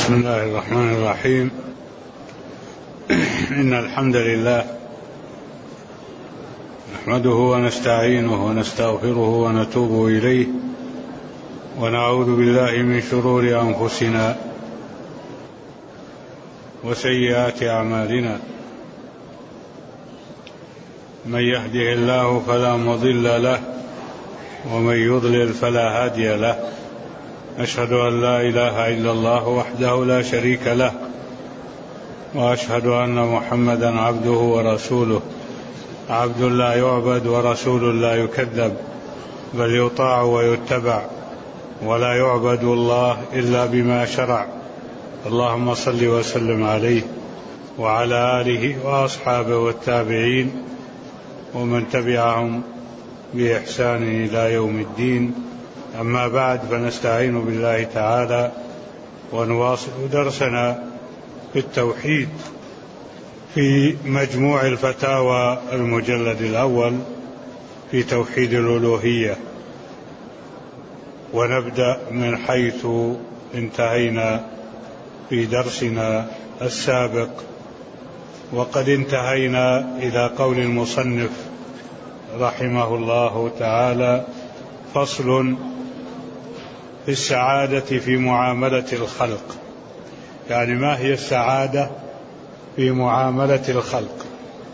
بسم الله الرحمن الرحيم. إن الحمد لله نحمده ونستعينه ونستغفره ونتوب إليه، ونعوذ بالله من شرور أنفسنا وسيئات أعمالنا. من يهده الله فلا مضل له، ومن يضلل فلا هادي له. أشهد أن لا إله إلا الله وحده لا شريك له، وأشهد أن محمدا عبده ورسوله، عبد لا يعبد ورسول لا يكذب، بل يطاع ويتبع، ولا يعبد الله إلا بما شرع. اللهم صل وسلم عليه وعلى آله وأصحابه والتابعين ومن تبعهم بإحسان إلى يوم الدين. أما بعد، فنستعين بالله تعالى ونواصل درسنا في التوحيد في مجموع الفتاوى المجلد الأول في توحيد الألوهية، ونبدأ من حيث انتهينا في درسنا السابق. وقد انتهينا إلى قول المصنف رحمه الله تعالى: فصل في السعادة في معاملة الخلق. يعني ما هي السعادة في معاملة الخلق؟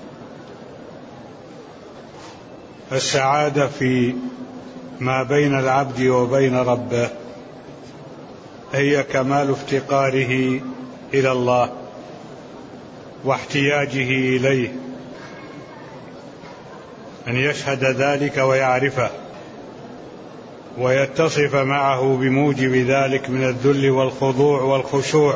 السعادة في ما بين العبد وبين ربه هي كمال افتقاره إلى الله واحتياجه إليه، أن يشهد ذلك ويعرفه ويتصف معه بموجب ذلك من الذل والخضوع والخشوع.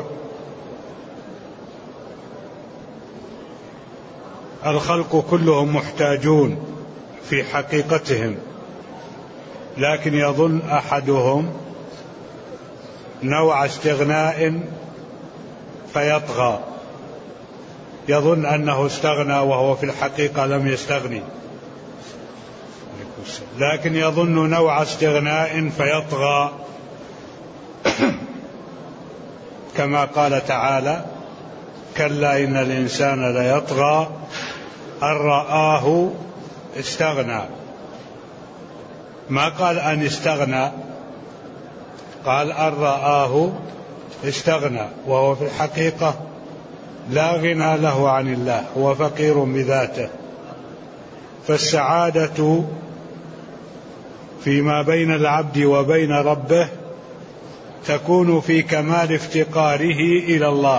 الخلق كلهم محتاجون في حقيقتهم، لكن يظن أحدهم نوع استغناء فيطغى، يظن أنه استغنى وهو في الحقيقة لم يستغني، لكن يظن نوع استغناء فيطغى. كما قال تعالى: كلا إن الإنسان ليطغى أن رآه استغنى. ما قال أن استغنى، قال أن رآه استغنى، وهو في الحقيقة لا غنى له عن الله، هو فقير بذاته. فالسعادة فيما بين العبد وبين ربه تكون في كمال افتقاره إلى الله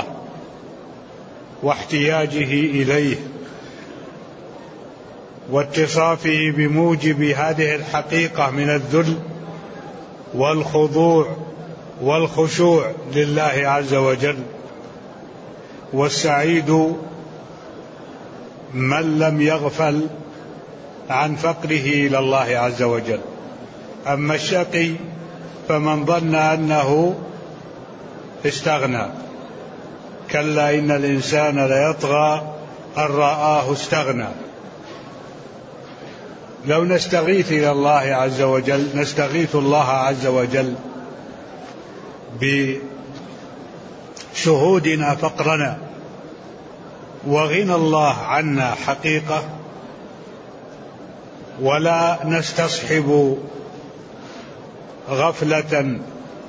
واحتياجه إليه، واتصافه بموجب هذه الحقيقة من الذل والخضوع والخشوع لله عز وجل. والسعيد من لم يغفل عن فقره إلى الله عز وجل. أما الشقي فمن ظن أنه استغنى. كلا إن الإنسان ليطغى أن رآه استغنى. لو نستغيث إلى الله عز وجل، نستغيث الله عز وجل بشهودنا فقرنا وغنى الله عنا حقيقة، ولا نستصحب غفلة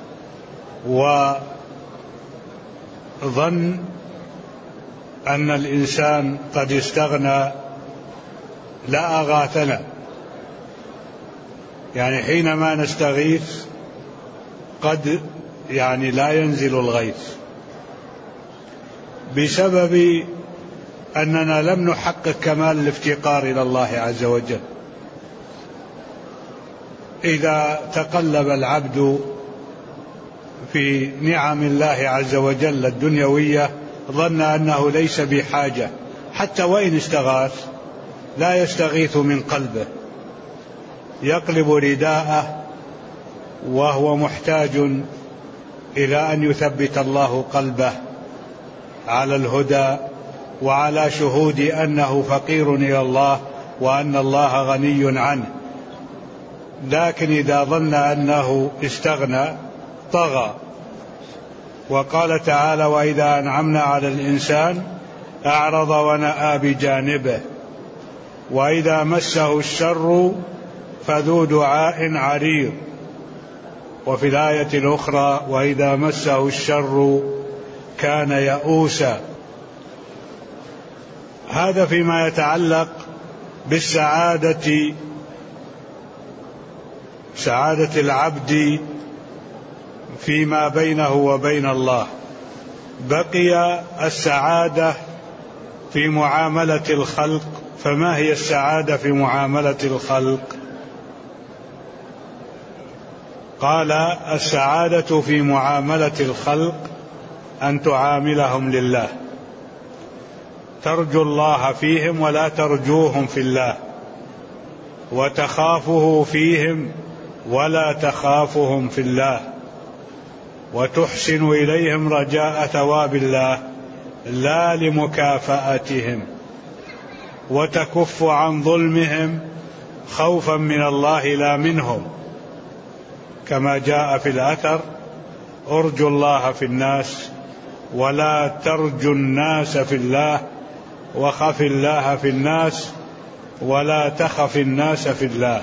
وظن أن الإنسان قد استغنى، لا أغاثنا. يعني حينما نستغيث قد لا ينزل الغيث بسبب أننا لم نحقق كمال الافتقار إلى الله عز وجل. إذا تقلب العبد في نعم الله عز وجل الدنيوية ظن أنه ليس بحاجة، حتى وإن استغاث لا يستغيث من قلبه، يقلب رداءه وهو محتاج إلى أن يثبت الله قلبه على الهدى وعلى شهود أنه فقير إلى الله وأن الله غني عنه. لكن إذا ظن أنه استغنى طغى، وقال تعالى: وإذا أنعمنا على الإنسان أعرض ونأى بجانبه، وإذا مسه الشر فذو دعاء عريض. وفي الآية الأخرى: وإذا مسه الشر كان يئوسا. هذا فيما يتعلق بالسعادة، سعادة العبد فيما بينه وبين الله. بقي السعادة في معاملة الخلق. فما هي السعادة في معاملة الخلق؟ قال: السعادة في معاملة الخلق أن تعاملهم لله، ترجو الله فيهم ولا ترجوهم في الله، وتخافه فيهم ولا تخافهم في الله، وتحسن إليهم رجاء ثواب الله لا لمكافأتهم، وتكف عن ظلمهم خوفا من الله لا منهم، كما جاء في الأثر: ارجو الله في الناس ولا ترجو الناس في الله، وخف الله في الناس ولا تخف الناس في الله.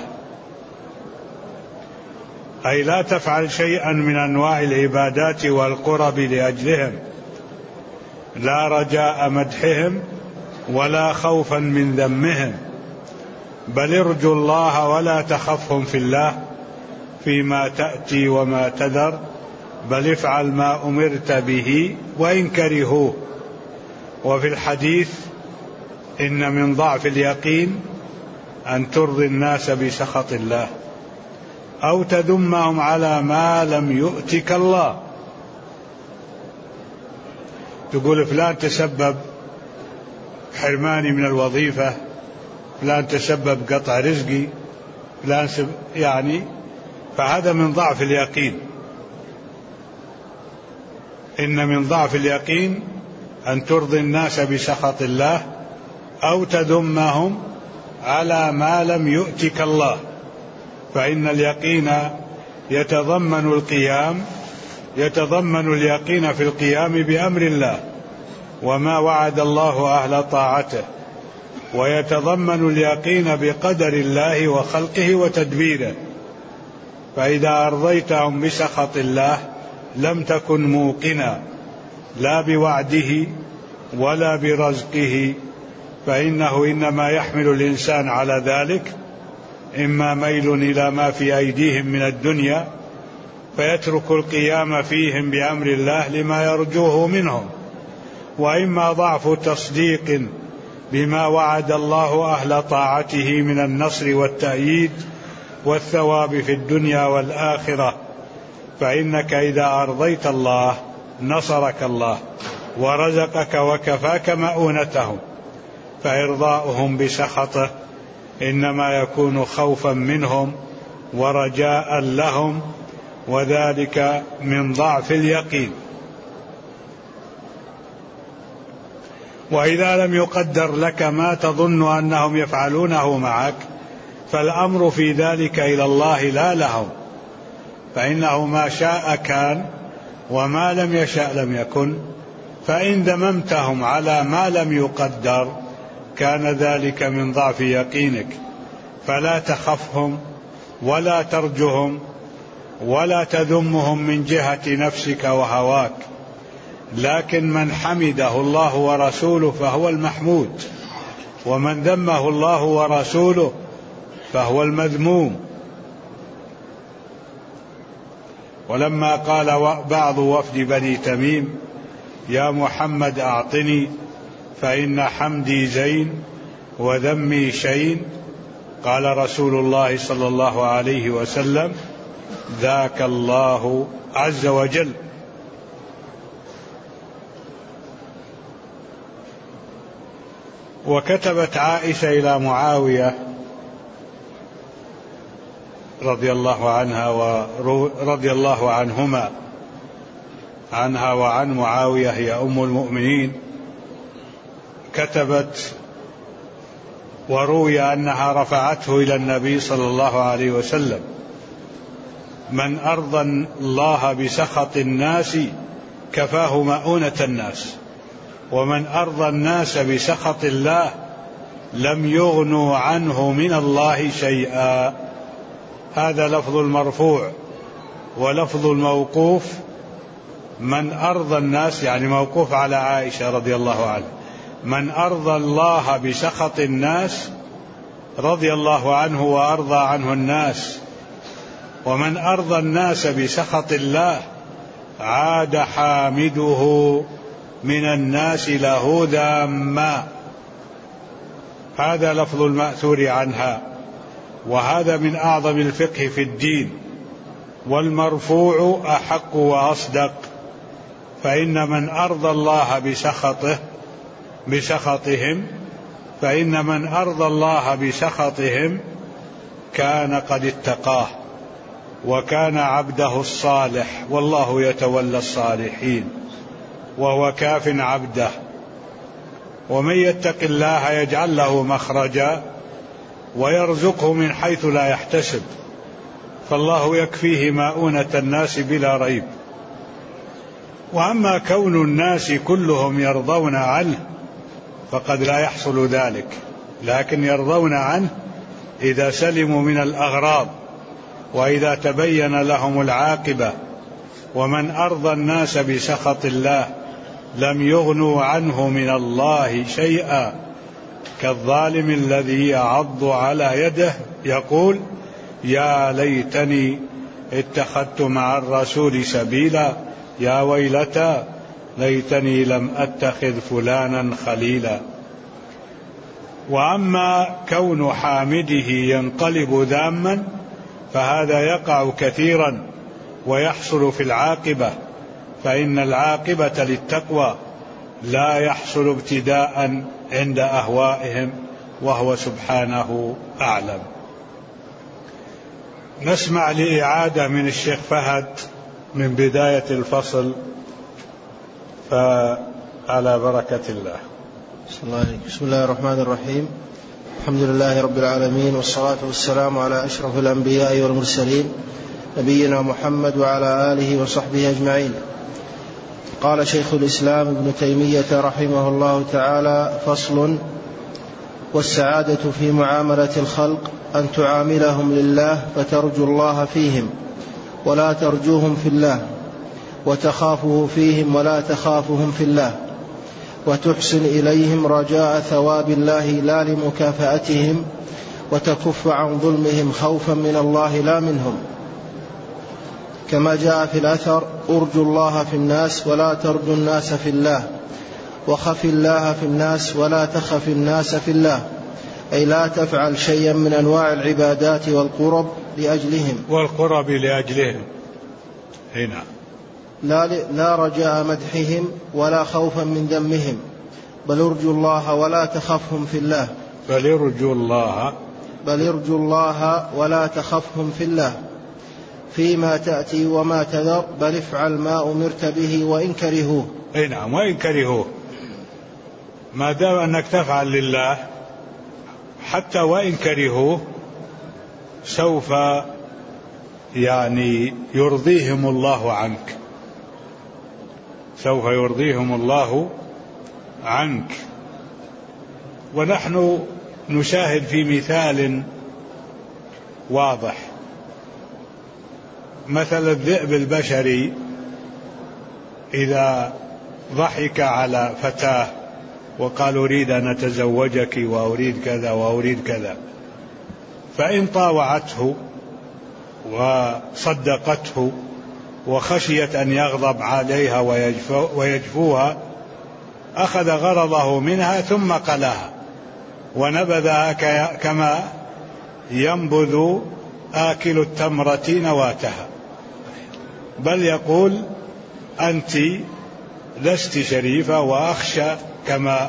أي لا تفعل شيئا من أنواع العبادات والقرب لأجلهم، لا رجاء مدحهم ولا خوفا من ذمهم، بل ارجو الله ولا تخفهم في الله فيما تأتي وما تذر، بل افعل ما أمرت به وإن كرهوه. وفي الحديث: إن من ضعف اليقين أن ترضي الناس بسخط الله أو تذمهم على ما لم يؤتك الله. تقول فلان تسبب حرماني من الوظيفة، فلان تسبب قطع رزقي، فلان يعني، فهذا من ضعف اليقين. إن من ضعف اليقين أن ترضي الناس بسخط الله أو تذمهم على ما لم يؤتك الله. فإن اليقين يتضمن اليقين في القيام بأمر الله وما وعد الله أهل طاعته، ويتضمن اليقين بقدر الله وخلقه وتدبيره. فإذا أرضيتهم بسخط الله لم تكن موقنا لا بوعده ولا برزقه، فإنه إنما يحمل الإنسان على ذلك إما ميل إلى ما في أيديهم من الدنيا فيترك القيام فيهم بأمر الله لما يرجوه منهم، وإما ضعف تصديق بما وعد الله أهل طاعته من النصر والتأييد والثواب في الدنيا والآخرة. فإنك إذا أرضيت الله نصرك الله ورزقك وكفاك مؤونتهم، فإرضاؤهم بسخطه إنما يكون خوفا منهم ورجاء لهم، وذلك من ضعف اليقين. وإذا لم يقدر لك ما تظن أنهم يفعلونه معك فالأمر في ذلك إلى الله لا لهم، فإنه ما شاء كان وما لم يشأ لم يكن. فإن ذممتهم على ما لم يقدر كان ذلك من ضعف يقينك، فلا تخفهم ولا ترجهم ولا تذمهم من جهة نفسك وهواك، لكن من حمده الله ورسوله فهو المحمود، ومن ذمه الله ورسوله فهو المذموم. ولما قال بعض وفد بني تميم: يا محمد أعطني فإن حمدي زين وذمي شين، قال رسول الله صلى الله عليه وسلم: ذاك الله عز وجل. وكتبت عائشة إلى معاوية رضي الله عنها ورضي الله عنهما، عنها وعن معاوية، هي أم المؤمنين، كتبت وروي أنها رفعته إلى النبي صلى الله عليه وسلم: من أرضى الله بسخط الناس كفاه مؤونة الناس، ومن أرضى الناس بسخط الله لم يغنوا عنه من الله شيئا. هذا لفظ المرفوع. ولفظ الموقوف من أرضى الناس، يعني موقوف على عائشة رضي الله عنها، من أرضى الله بسخط الناس رضي الله عنه وأرضى عنه الناس، ومن أرضى الناس بسخط الله عاد حامده من الناس له ذاما. هذا لفظ المأثور عنها، وهذا من أعظم الفقه في الدين. والمرفوع أحق وأصدق، فإن من أرضى الله بسخطهم فإن من أرضى الله بسخطهم كان قد اتقاه وكان عبده الصالح، والله يتولى الصالحين وهو كاف عبده. ومن يتق الله يجعل له مخرجا ويرزقه من حيث لا يحتسب، فالله يكفيه مؤونة الناس بلا ريب. وأما كون الناس كلهم يرضون عنه فقد لا يحصل ذلك، لكن يرضون عنه إذا سلموا من الأغراض وإذا تبين لهم العاقبة. ومن أرضى الناس بسخط الله لم يغنوا عنه من الله شيئا، كالظالم الذي يعض على يده يقول يا ليتني اتخذت مع الرسول سبيلا يا ويلتى ليتني لم أتخذ فلانا خليلا. وأما كون حامده ينقلب ذاما فهذا يقع كثيرا ويحصل في العاقبة، فإن العاقبة للتقوى لا يحصل ابتداء عند أهوائهم، وهو سبحانه أعلم. نسمع لإعادة من الشيخ فهد من بداية الفصل، فعلى بركة الله. بسم الله الرحمن الرحيم. الحمد لله رب العالمين، والصلاة والسلام على أشرف الأنبياء والمرسلين نبينا محمد وعلى آله وصحبه أجمعين. قال شيخ الإسلام ابن تيمية رحمه الله تعالى: فصل: والسعادة في معاملة الخلق أن تعاملهم لله فترجو الله فيهم ولا ترجوهم في الله، وتخافه فيهم ولا تخافهم في الله، وتحسن إليهم رجاء ثواب الله لا لمكافأتهم، وتكف عن ظلمهم خوفا من الله لا منهم، كما جاء في الأثر: أرجو الله في الناس ولا ترجو الناس في الله، وخف الله في الناس ولا تخف الناس في الله، أي لا تفعل شيئا من أنواع العبادات والقرب لأجلهم هنا لا رجاء مدحهم ولا خوفا من ذمهم، بل ارجو الله ولا تخفهم في الله، بل ارجو الله ولا تخفهم في الله، فيما تأتي وما تذر، بل افعل ما أمرت به وإن كرهوه. نعم، وإن كرهوه، ما دام أنك تفعل لله حتى وإن كرهوه سوف يرضيهم الله عنك، سوف يرضيهم الله عنك. ونحن نشاهد في مثال واضح، مثل الذئب البشري إذا ضحك على فتاة وقال أريد أن أتزوجك وأريد كذا وأريد كذا، فإن طاوعته وصدقته وخشيت أن يغضب عليها ويجفوها أخذ غرضه منها ثم قلاها ونبذها كما ينبذ آكل التمرة نواتها، بل يقول أنت لست شريفة وأخشى كما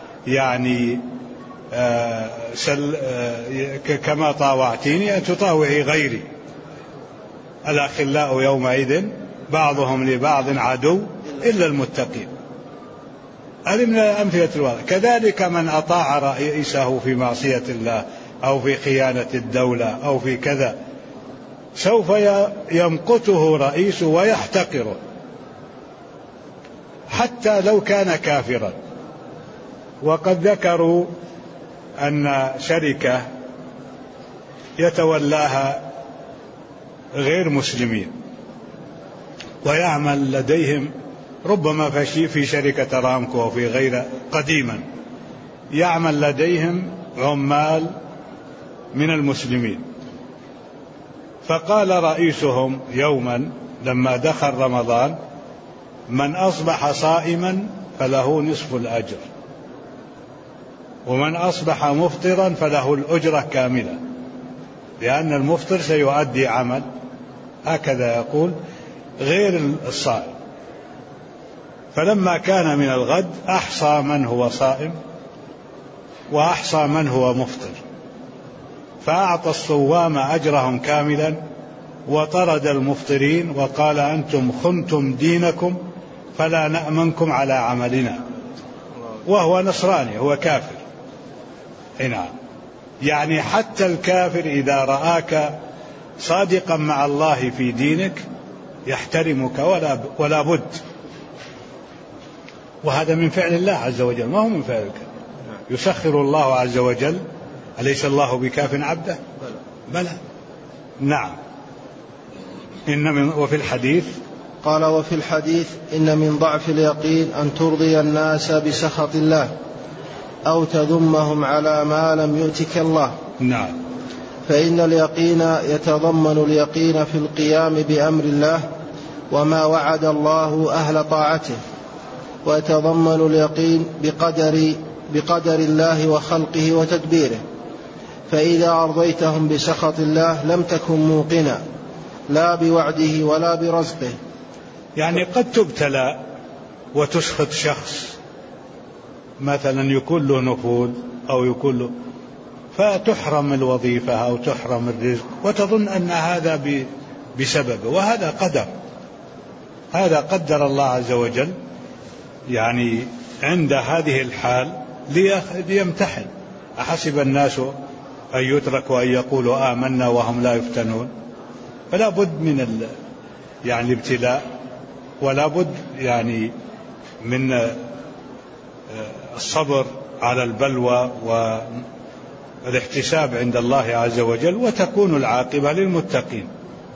كما طاوعتيني أن تطاوعي غيري. الأخلاء يومئذ بعضهم لبعض عدو إلا المتقين. هذه من الأمثلة الواضحة. كذلك من أطاع رئيسه في معصية الله أو في خيانة الدولة أو في كذا سوف يمقته رئيسه ويحتقره، حتى لو كان كافرا. وقد ذكروا أن شركة يتولاها غير مسلمين ويعمل لديهم، ربما في شركة رامكو وفي غير قديما يعمل لديهم عمال من المسلمين. فقال رئيسهم يوما لما دخل رمضان: من أصبح صائما فله نصف الأجر، ومن أصبح مفطرا فله الأجرة كاملة، لأن المفطر سيؤدي عمل، هكذا يقول، غير الصائم. فلما كان من الغد أحصى من هو صائم وأحصى من هو مفطر، فأعطى الصوام أجرهم كاملا وطرد المفطرين وقال: أنتم خنتم دينكم فلا نأمنكم على عملنا. وهو نصراني، هو كافر. نعم، يعني حتى الكافر إذا رآك صادقا مع الله في دينك يحترمك ولا بد. وهذا من فعل الله عز وجل، ما هو من فعلك. يسخر الله عز وجل، أليس الله بكاف عبده؟ بلى. نعم. وفي الحديث قال: وفي الحديث: إن من ضعف اليقين أن ترضي الناس بسخط الله أو تذمهم على ما لم يؤتك الله. نعم. فإن اليقين يتضمن اليقين في القيام بأمر الله وما وعد الله أهل طاعته، ويتضمن اليقين بقدر الله وخلقه وتدبيره. فإذا أرضيتهم بسخط الله لم تكن موقنا لا بوعده ولا برزقه. يعني قد تبتلى وتسخط شخص، مثلا يكون له نفوذ أو يكون له، فتحرم الوظيفة أو تحرم الرزق وتظن أن هذا بسببه، وهذا قدر، هذا قدر الله عز وجل يعني عند هذه الحال ليمتحن. أحسب الناس أن يتركوا أن يقولوا آمنا وهم لا يفتنون؟ فلا بد من يعني الابتلاء، ولا بد يعني من الصبر على البلوى والاحتساب عند الله عز وجل، وتكون العاقبة للمتقين.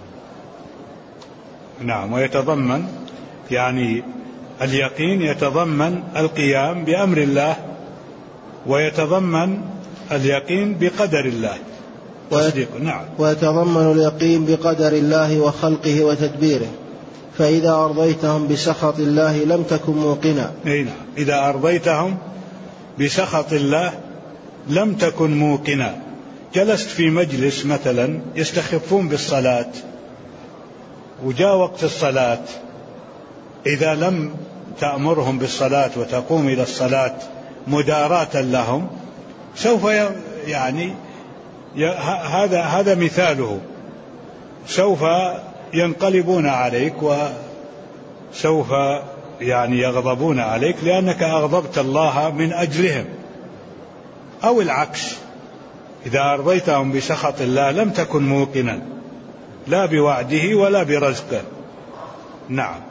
نعم. ويتضمن يعني اليقين يتضمن القيام بأمر الله، ويتضمن اليقين بقدر الله. نعم. ويتضمن اليقين بقدر الله وخلقه وتدبيره. فإذا أرضيتهم بسخط الله لم تكن موقنا. نعم. إذا أرضيتهم بسخط الله لم تكن موقنا. جلست في مجلس مثلا يستخفون بالصلاة، وجاء وقت الصلاة، إذا لم تأمرهم بالصلاة وتقوم إلى الصلاة مداراة لهم، سوف يعني هذا مثاله، سوف ينقلبون عليك وسوف يعني يغضبون عليك لأنك أغضبت الله من أجلهم. أو العكس، إذا أرضيتهم بسخط الله لم تكن موقنا لا بوعده ولا برزقه. نعم.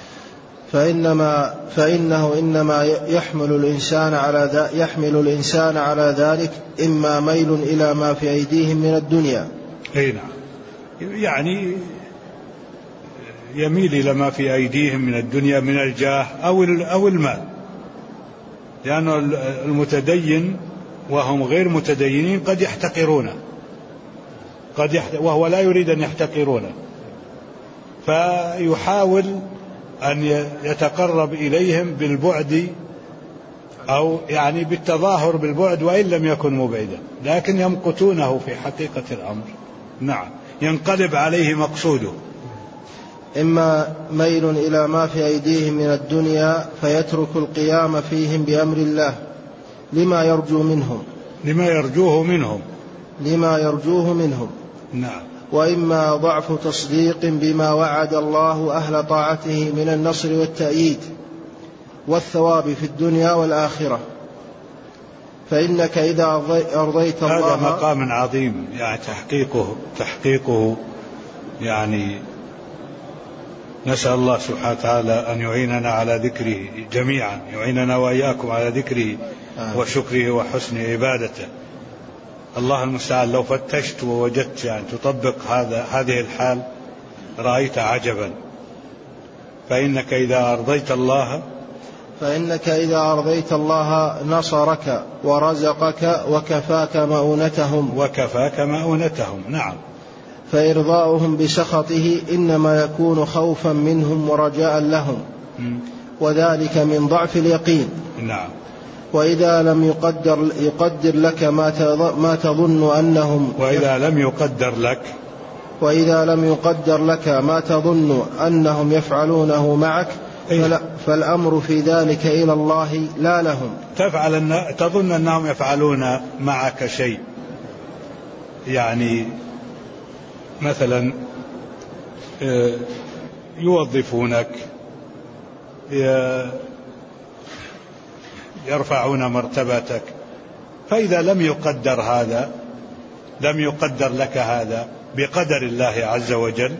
فإنه إنما يحمل الإنسان على ذلك إما ميل إلى ما في أيديهم من الدنيا. أي نعم، يعني يميل إلى ما في أيديهم من الدنيا من الجاه أو المال، لأن المتدين وهم غير متدينين قد يحتقرونه، وهو لا يريد أن يحتقرونه، فيحاول أن يتقرب إليهم بالبعد أو يعني بالتظاهر بالبعد وإن لم يكن مبعدا، لكن يمقتونه في حقيقة الأمر. نعم، ينقلب عليه مقصوده. إما ميل إلى ما في أيديهم من الدنيا فيترك القيام فيهم بأمر الله لما يرجوه منهم. نعم. وإما ضعف تصديق بما وعد الله أهل طاعته من النصر والتأييد والثواب في الدنيا والآخرة. فإنك إذا أرضيت الله، هذا مقام عظيم يعني تحقيقه يعني نسأل الله سبحانه وتعالى أن يعيننا على ذكره جميعا، يعيننا وإياكم على ذكره وشكره وحسن عبادته. الله المستعان. لو فتشت ووجدت يعني تطبق هذه الحال رأيت عجبا. فإنك إذا أرضيت الله نصرك ورزقك وكفاك مؤونتهم. نعم. فإرضاؤهم بسخطه إنما يكون خوفا منهم ورجاء لهم، وذلك من ضعف اليقين. نعم. وإذا لم يقدر لك ما تظن أنهم ما تظن أنهم يفعلونه معك فالأمر في ذلك إلى الله لا لهم. تظن أنهم يفعلون معك شيء، يعني مثلا يوظفونك، يرفعون مرتبتك، فإذا لم يقدر لك هذا بقدر الله عز وجل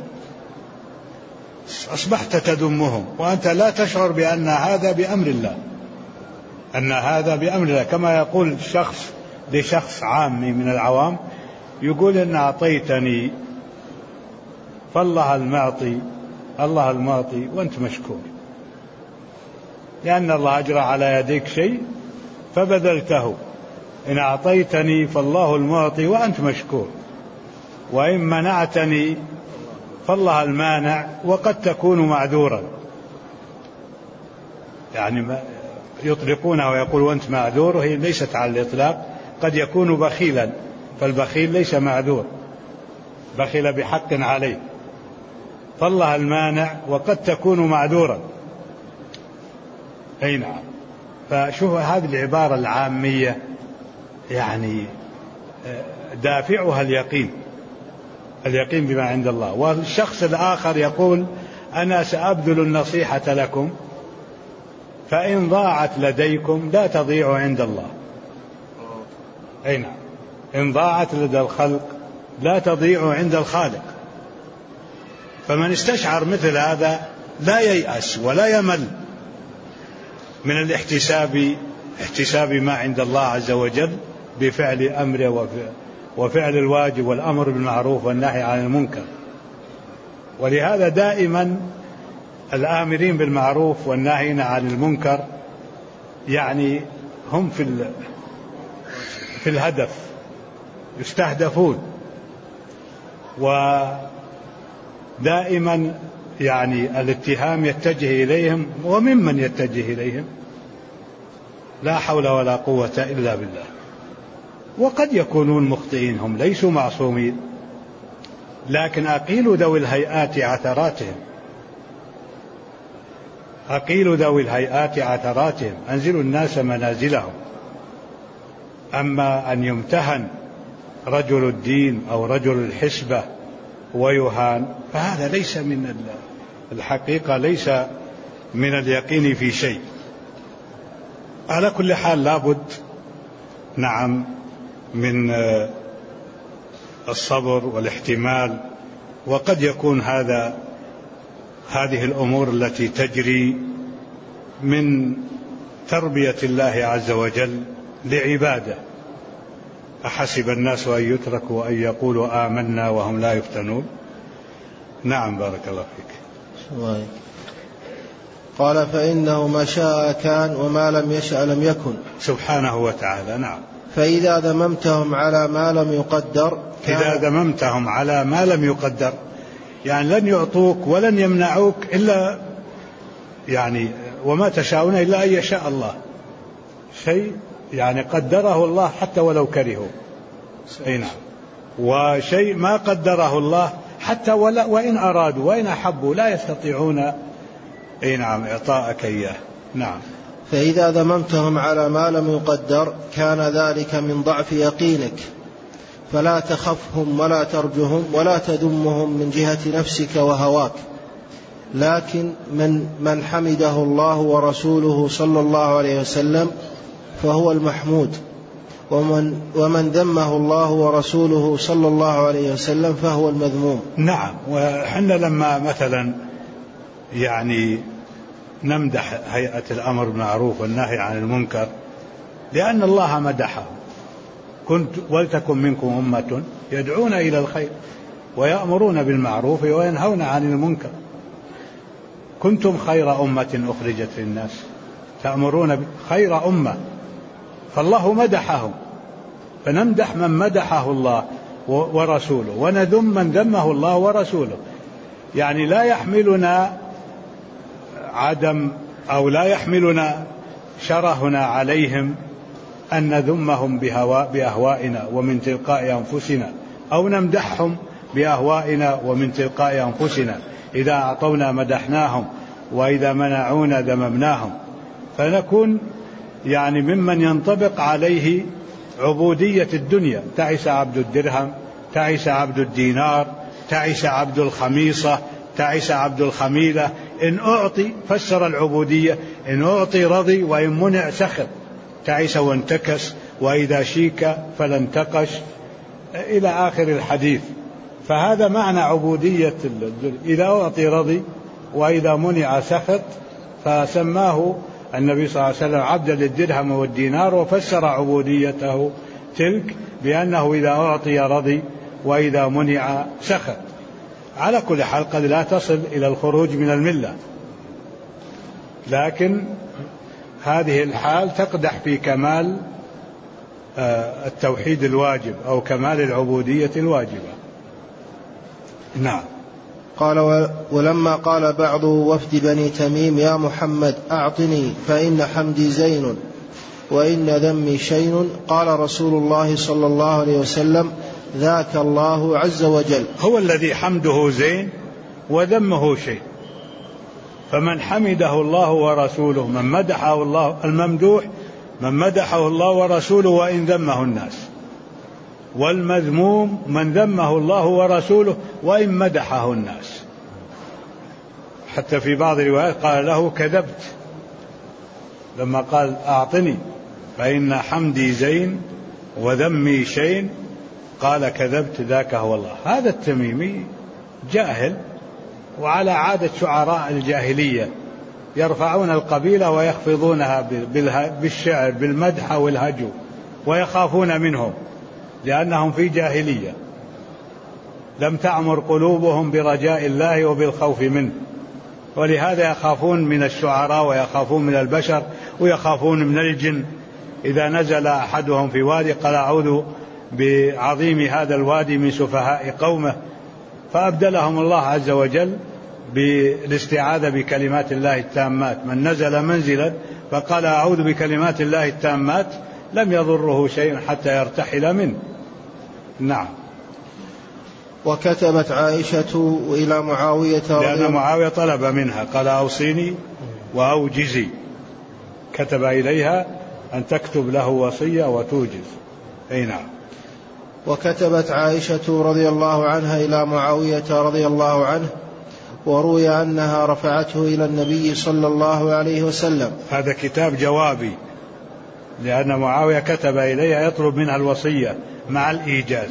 أصبحت تذمهم وأنت لا تشعر بأن هذا بأمر الله، كما يقول شخص لشخص عامي من العوام، يقول إن أعطيتني فالله المعطي وأنت مشكور، لأن الله أجرى على يديك شيء فبذلته. إن أعطيتني فالله المعطي وأنت مشكور، وإن منعتني فالله المانع وقد تكون معذورا. يعني يطلقونه ويقول وأنت معذور، وهي ليست على الإطلاق، قد يكون بخيلا، فالبخيل ليس معذور، بخل بحق عليه، فالله المانع وقد تكون معذورا. أي نعم. فشوف هذه العبارة العامية يعني دافعها اليقين بما عند الله. والشخص الآخر يقول أنا سأبذل النصيحة لكم، فإن ضاعت لديكم لا تضيع عند الله. أي نعم. إن ضاعت لدى الخلق لا تضيع عند الخالق. فمن استشعر مثل هذا لا ييأس ولا يمل من احتساب ما عند الله عز وجل بفعل أمره وفعل الواجب والأمر بالمعروف والنهي عن المنكر. ولهذا دائما الآمرين بالمعروف والناهين عن المنكر يعني هم في الهدف، يستهدفون، ودائما يعني الاتهام يتجه إليهم، وممن يتجه إليهم لا حول ولا قوة إلا بالله. وقد يكونون مخطئين، هم ليسوا معصومين، لكن أقيلوا ذوي الهيئات عثراتهم، أنزلوا الناس منازلهم. أما أن يمتهن رجل الدين أو رجل الحسبة ويهان، فهذا ليس من الحقيقة، ليس من اليقين في شيء. على كل حال لابد نعم من الصبر والاحتمال. وقد يكون هذه الأمور التي تجري من تربية الله عز وجل لعباده. أحسب الناس أن يتركوا أن يقولوا آمنا وهم لا يفتنون. نعم بارك الله فيك. قال فإنه ما شاء كان وما لم يشأ لم يكن سبحانه وتعالى. نعم. فإذا ذممتهم على ما لم يقدر يعني لن يعطوك ولن يمنعوك إلا يعني وما تشاءون إلا أن يشاء الله، شيء يعني قدره الله حتى ولو كرهوا. أي نعم. وشيء ما قدره الله حتى وإن أرادوا وإن أحبوا لا يستطيعون أي نعم إعطاءك إياه. نعم. فإذا ذممتهم على ما لم يقدر كان ذلك من ضعف يقينك، فلا تخفهم ولا ترجهم ولا تذمهم من جهة نفسك وهواك، لكن من حمده الله ورسوله صلى الله عليه وسلم فهو المحمود، ومن ذمه الله ورسوله صلى الله عليه وسلم فهو المذموم. نعم. وحنا لما مثلا يعني نمدح هيئة الأمر بالمعروف والنهي عن المنكر؟ لأن الله مدحه. ولتكن منكم أمة يدعون إلى الخير ويأمرون بالمعروف وينهون عن المنكر. كنتم خير أمة أخرجت للناس تأمرون خير أمة، فالله مدحهم، فنمدح من مدحه الله ورسوله، وندم من ذمه الله ورسوله. يعني لا يحملنا لا يحملنا شرهنا عليهم أن نذمهم بأهوائنا ومن تلقاء أنفسنا، أو نمدحهم بأهوائنا ومن تلقاء أنفسنا. إذا أعطونا مدحناهم وإذا منعونا ذممناهم، فنكون يعني ممن ينطبق عليه عبودية الدنيا. تعس عبد الدرهم، تعس عبد الدينار، تعس عبد الخميصة، تعس عبد الخميلة. إن أعطي فسر العبودية، إن أعطي رضي وإن منع سخط. تعس وانتكس، وإذا شيك فلا انتقش، إلى آخر الحديث. فهذا معنى عبودية إذا أعطي رضي وإذا منع سخط. فسماه النبي صلى الله عليه وسلم عبدا للدرهم والدينار، وفسر عبوديته تلك بأنه إذا أعطي رضي وإذا منع سخط. على كل حال قد لا تصل إلى الخروج من الملة، لكن هذه الحال تقدح في كمال التوحيد الواجب أو كمال العبودية الواجبة. نعم. قال: ولما قال بعض وفد بني تميم: يا محمد أعطني فإن حمدي زين وإن ذمي شين، قال رسول الله صلى الله عليه وسلم: ذاك الله عز وجل. هو الذي حمده زين وذمه شين. فمن حمده الله ورسوله، من مدحه الله، الممدوح من مدحه الله ورسوله وإن ذمه الناس، والمذموم من ذمه الله ورسوله وإن مدحه الناس. حتى في بعض الروايات قال له: كذبت، لما قال: أعطني فإن حمدي زين وذمي شين، قال: كذبت، ذاك هو الله. هذا التميمي جاهل، وعلى عادة شعراء الجاهلية يرفعون القبيلة ويخفضونها بالشعر بالمدح والهجو، ويخافون منهم لأنهم في جاهلية، لم تعمر قلوبهم برجاء الله وبالخوف منه، ولهذا يخافون من الشعراء ويخافون من البشر ويخافون من الجن. إذا نزل أحدهم في وادي قال: أعوذ بعظيم هذا الوادي من سفهاء قومه، فأبدلهم الله عز وجل بالاستعاذة بكلمات الله التامات. من نزل منزلا فقال: أعوذ بكلمات الله التامات، لم يضره شيء حتى يرتحل منه. نعم. وكتبت عائشة إلى معاوية لأن معاوية طلب منها، قال: أوصيني وأوجزي، كتب إليها أن تكتب له وصية وتوجز. أي نعم. وكتبت عائشة رضي الله عنها إلى معاوية رضي الله عنه، وروي أنها رفعته إلى النبي صلى الله عليه وسلم. هذا كتاب جوابي، لأن معاوية كتب إليها يطلب منها الوصية مع الإيجاز،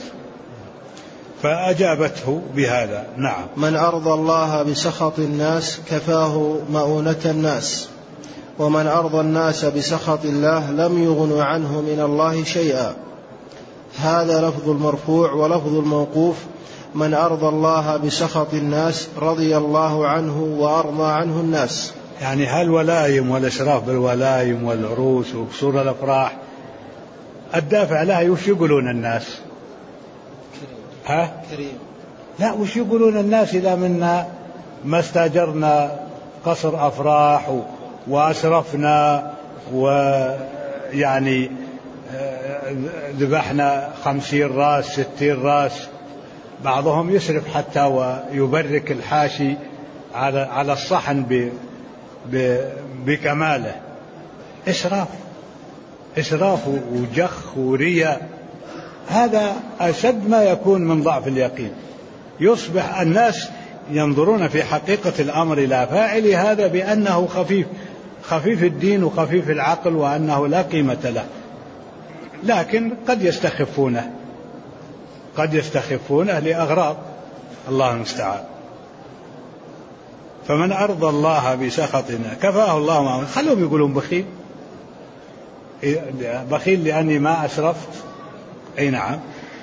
فأجابته بهذا. نعم. من أرضى الله بسخط الناس كفاه مؤونة الناس، ومن أرضى الناس بسخط الله لم يغن عنه من الله شيئا. هذا لفظ المرفوع، ولفظ الموقوف: من أرضى الله بسخط الناس رضي الله عنه وأرضى عنه الناس. يعني هالولايم والإشراف بالولايم والعروس وقصور الأفراح الدافع لها وش يقولون الناس؟ كريم. لا، وش يقولون الناس إذا منا ما استاجرنا قصر أفراح وأسرفنا ويعني ذبحنا 50 راس 60 راس. بعضهم يسرف حتى ويبرك الحاشي على الصحن بكماله. إسراف وجخ ورياء، هذا أشد ما يكون من ضعف اليقين. يصبح الناس ينظرون في حقيقة الأمر إلى فاعل هذا بأنه خفيف الدين وخفيف العقل، وأنه لا قيمة له، لكن قد يستخفونه لأغراض، الله المستعان. فمن أرضى الله بسخطنا كفاه الله معه. خلوهم يقولون بخيل، بخيل لأني ما أسرفت. أي نعم.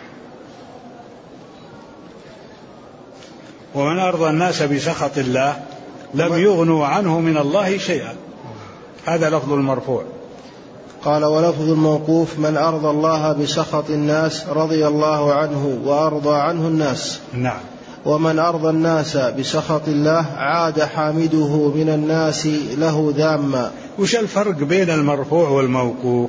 ومن أرضى الناس بسخط الله لم يغنوا عنه من الله شيئا. هذا لفظ المرفوع. قال ولفظ الموقوف من أرضى الله بسخط الناس رضي الله عنه وأرضى عنه الناس. نعم. ومن أرضى الناس بسخط الله عاد حامده من الناس له ذاما. وش الفرق بين المرفوع والموقوف؟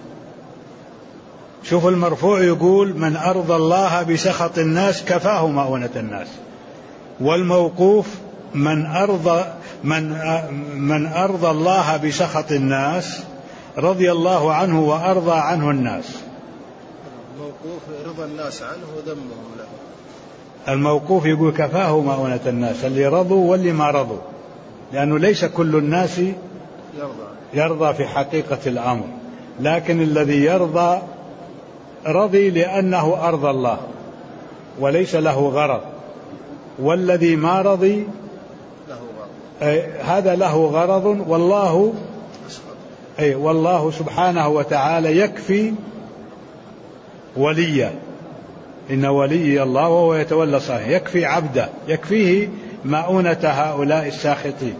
شوف المرفوع يقول من أرضى الله بسخط الناس كفاه مؤونة الناس، والموقوف من أرضى الله بسخط الناس رضي الله عنه وأرضى عنه الناس. الموقوف رضى الناس عنه وذمهم له. الموقوف يقول كفاه مؤونة الناس، اللي رضوا واللي ما رضوا، لأنه ليس كل الناس يرضى في حقيقة الأمر، لكن الذي يرضى رضي لأنه أرضى الله وليس له غرض، والذي ما رضي هذا له غرض. والله سبحانه وتعالى يكفي وليا، إن ولي الله وهو يتولى الصالح، يكفي عبده، يكفيه مؤونة هؤلاء الساخطين.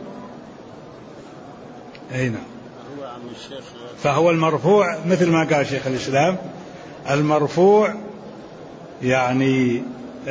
أين فهو المرفوع مثل ما قال شيخ الإسلام، المرفوع يعني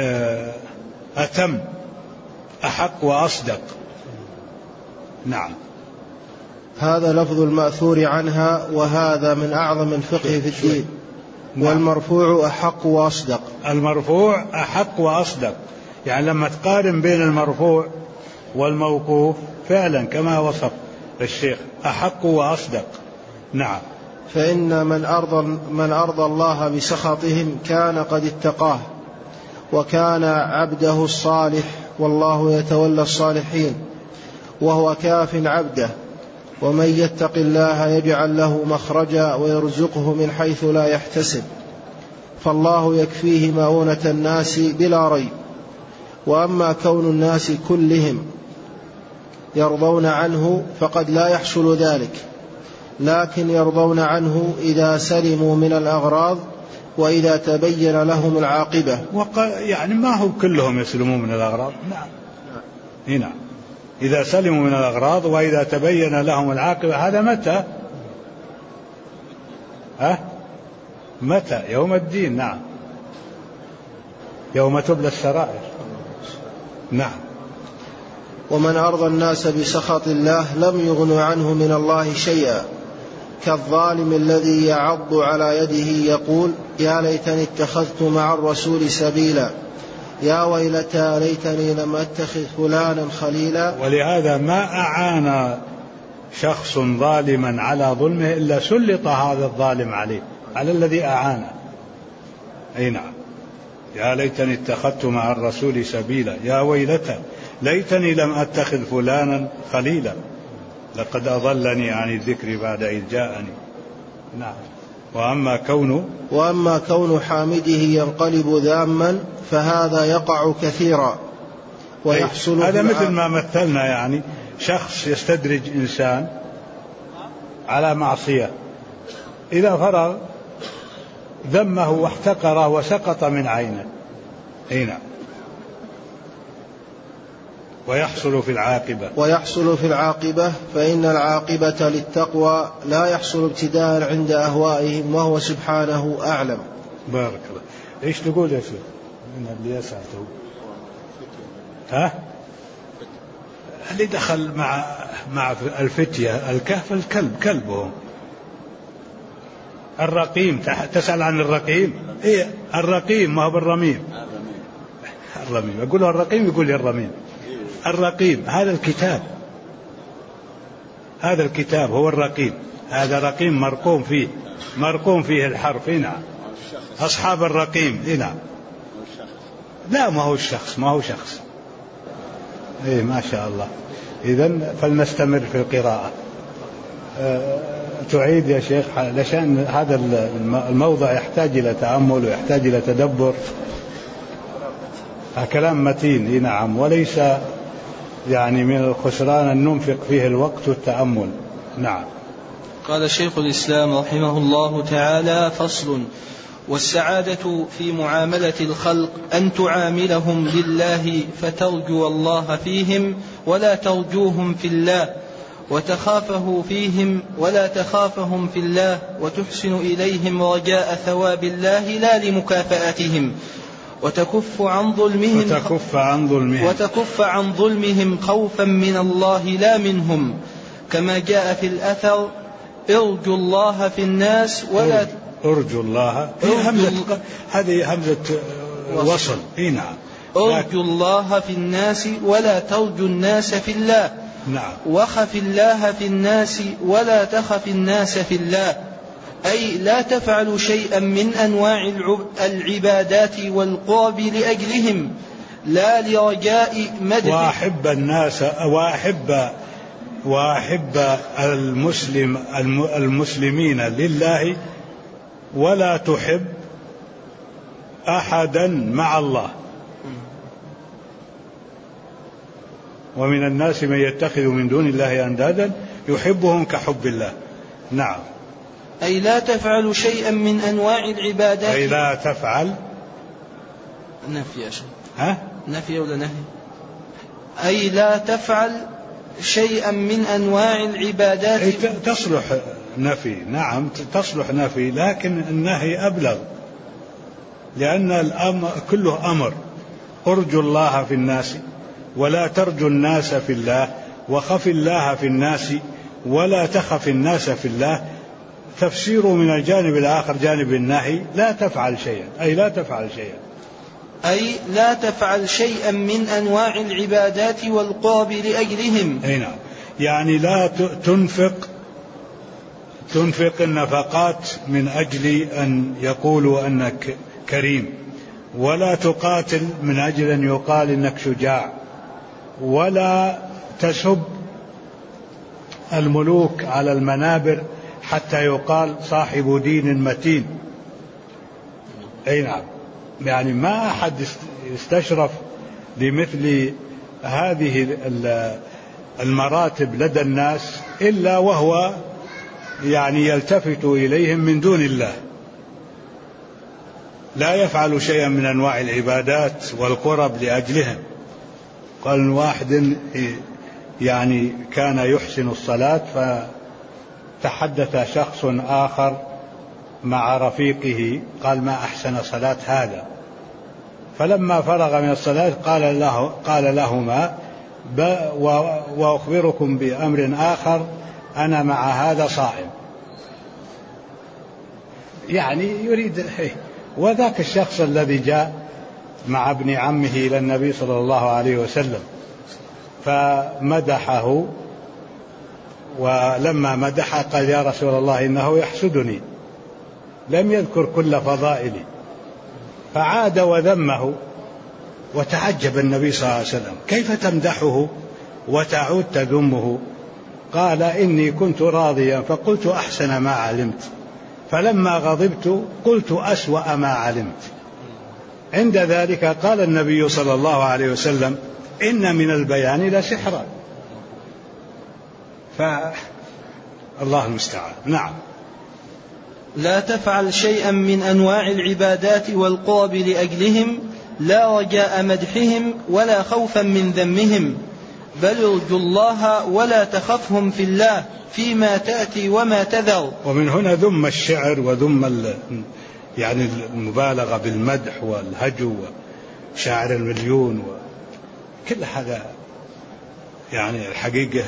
أتم أحق وأصدق. نعم. هذا لفظ المأثور عنها، وهذا من أعظم الفقه في الدين. نعم. والمرفوع أحق وأصدق. المرفوع أحق وأصدق، يعني لما تقارن بين المرفوع والموقوف فعلا كما وصف الشيخ أحق وأصدق. نعم. فإن من أرضى الله بسخطهم كان قد اتقاه وكان عبده الصالح، والله يتولى الصالحين وهو كاف عبده. ومن يتق الله يجعل له مخرجا ويرزقه من حيث لا يحتسب، فالله يكفيه مؤونة الناس بلا ريب. وأما كون الناس كلهم يرضون عنه فقد لا يحصل ذلك، لكن يرضون عنه إذا سلموا من الأغراض وإذا تبين لهم العاقبة. يعني ما هو كلهم يسلمون من الأغراض. نعم. هنا إذا سلموا من الأغراض وإذا تبين لهم العاقبة. هذا متى؟ متى؟ يوم الدين. نعم، يوم تبلى السرائر. نعم. ومن أرضى الناس بسخط الله لم يغن عنه من الله شيئا، كالظالم الذي يعض على يده يقول يا ليتني اتخذت مع الرسول سبيلا، يا ويلتى ليتني لم أتخذ فلانا خليلا. ولهذا ما أعان شخص ظالما على ظلمه إلا سلط هذا الظالم عليه، على الذي أعانه. أي نعم. يا ليتني اتخذت مع الرسول سبيلا، يا ويلتى ليتني لم أتخذ فلانا خليلا، لقد أضلني عن الذكر بعد إذ جاءني. نعم. وأما كون حامده ينقلب ذاما فهذا يقع كثيرا ويحصل. هذا مثل ما مثلنا، يعني شخص يستدرج إنسان على معصية، إذا فرغ ذمه واحتقره وسقط من عينه. هنا ويحصل في العاقبة. فإن العاقبة للتقوى لا يحصل ابتداء عند أهوائهم، وهو سبحانه أعلم. بارك الله. إيش تقول يا شيخ؟ من اللي يسألته اللي دخل مع الفتية الكهف الكلب الرقيم. تسأل عن الرقيم؟ إيه الرقيم، ما هو بالرميم. الرميم أقول له الرقيم، يقول لي الرميم. الرقيم هذا الكتاب هو الرقيم. هذا رقيم مرقوم فيه الحرف. هنا أصحاب الرقيم. هنا لا، ما هو شخص. إيه ما شاء الله. إذن فلنستمر في القراءة. تعيد يا شيخ، لشان هذا الموضع يحتاج إلى تأمل ويحتاج إلى تدبر. كلام متين. نعم. وليس يعني من الخسران أن ننفق فيه الوقت والتأمل. نعم. قال شيخ الإسلام رحمه الله تعالى: فصل: والسعادة في معاملة الخلق أن تعاملهم لله فترجو الله فيهم ولا ترجوهم في الله، وتخافه فيهم ولا تخافهم في الله، وتحسن إليهم رجاء ثواب الله لا لمكافأتهم، وتكف عن ظلمهم خوفا من الله لا منهم، كما جاء في الأثر: ارجو الله في الناس ولا ارجو الله، هذه همزة وصل. نعم. ارجو الله في الناس ولا ترجو الناس في الله. نعم. وخف الله في الناس ولا تخف الناس في الله، أي لا تفعل شيئا من أنواع العبادات والقرب لأجلهم، لا لرجاء مدح. وأحب المسلمين لله ولا تحب أحدا مع الله. ومن الناس من يتخذ من دون الله أندادا يحبهم كحب الله. نعم. أي لا تفعل شيئا من أنواع العبادات. أي لا تفعل نفي يا شيخ. نفي ولا نهي؟ أي لا تفعل شيئا من أنواع العبادات. تصلح نفي. نعم تصلح نفي، لكن النهي أبلغ، لأن الأمر كله أمر. ارجو الله في الناس ولا ترجو الناس في الله، وخف الله في الناس ولا تخف الناس في الله. تفسيره من الجانب الآخر جانب النهي: لا تفعل شيئا، أي لا تفعل شيئا، أي لا تفعل شيئا من أنواع العبادات والقرب لأجلهم. أي نعم. يعني لا تنفق النفقات من أجل أن يقولوا أنك كريم، ولا تقاتل من أجل أن يقال إنك شجاع، ولا تسب الملوك على المنابر حتى يقال صاحب دين متين. أي نعم. يعني ما أحد يستشرف لمثل هذه المراتب لدى الناس إلا وهو يعني يلتفت إليهم من دون الله، لا يفعل شيئا من أنواع العبادات والقرب لأجلهم. قال واحد يعني كان يحسن الصلاة، فتحدث شخص آخر مع رفيقه قال: ما أحسن صلاة هذا. فلما فرغ من الصلاة قال لهما: وأخبركم بأمر آخر، أنا مع هذا صائم. يعني يريد. وذاك الشخص الذي جاء مع ابن عمه إلى النبي صلى الله عليه وسلم فمدحه، ولما مدحه قال: يا رسول الله إنه يحسدني، لم يذكر كل فضائلي، فعاد وذمه. وتعجب النبي صلى الله عليه وسلم: كيف تمدحه وتعود تذمه؟ قال: إني كنت راضيا فقلت أحسن ما علمت، فلما غضبت قلت أسوأ ما علمت. عند ذلك قال النبي صلى الله عليه وسلم: إن من البيان لسحرا. فالله المستعان. نعم. لا تفعل شيئا من أنواع العبادات والقرب لأجلهم، لا رجاء مدحهم ولا خوفا من ذمهم، بل ارجو الله ولا تخفهم في الله فيما تأتي وما تذر. ومن هنا ذم الشعر وذم يعني المبالغة بالمدح والهجو وشاعر المليون كل هذا يعني الحقيقة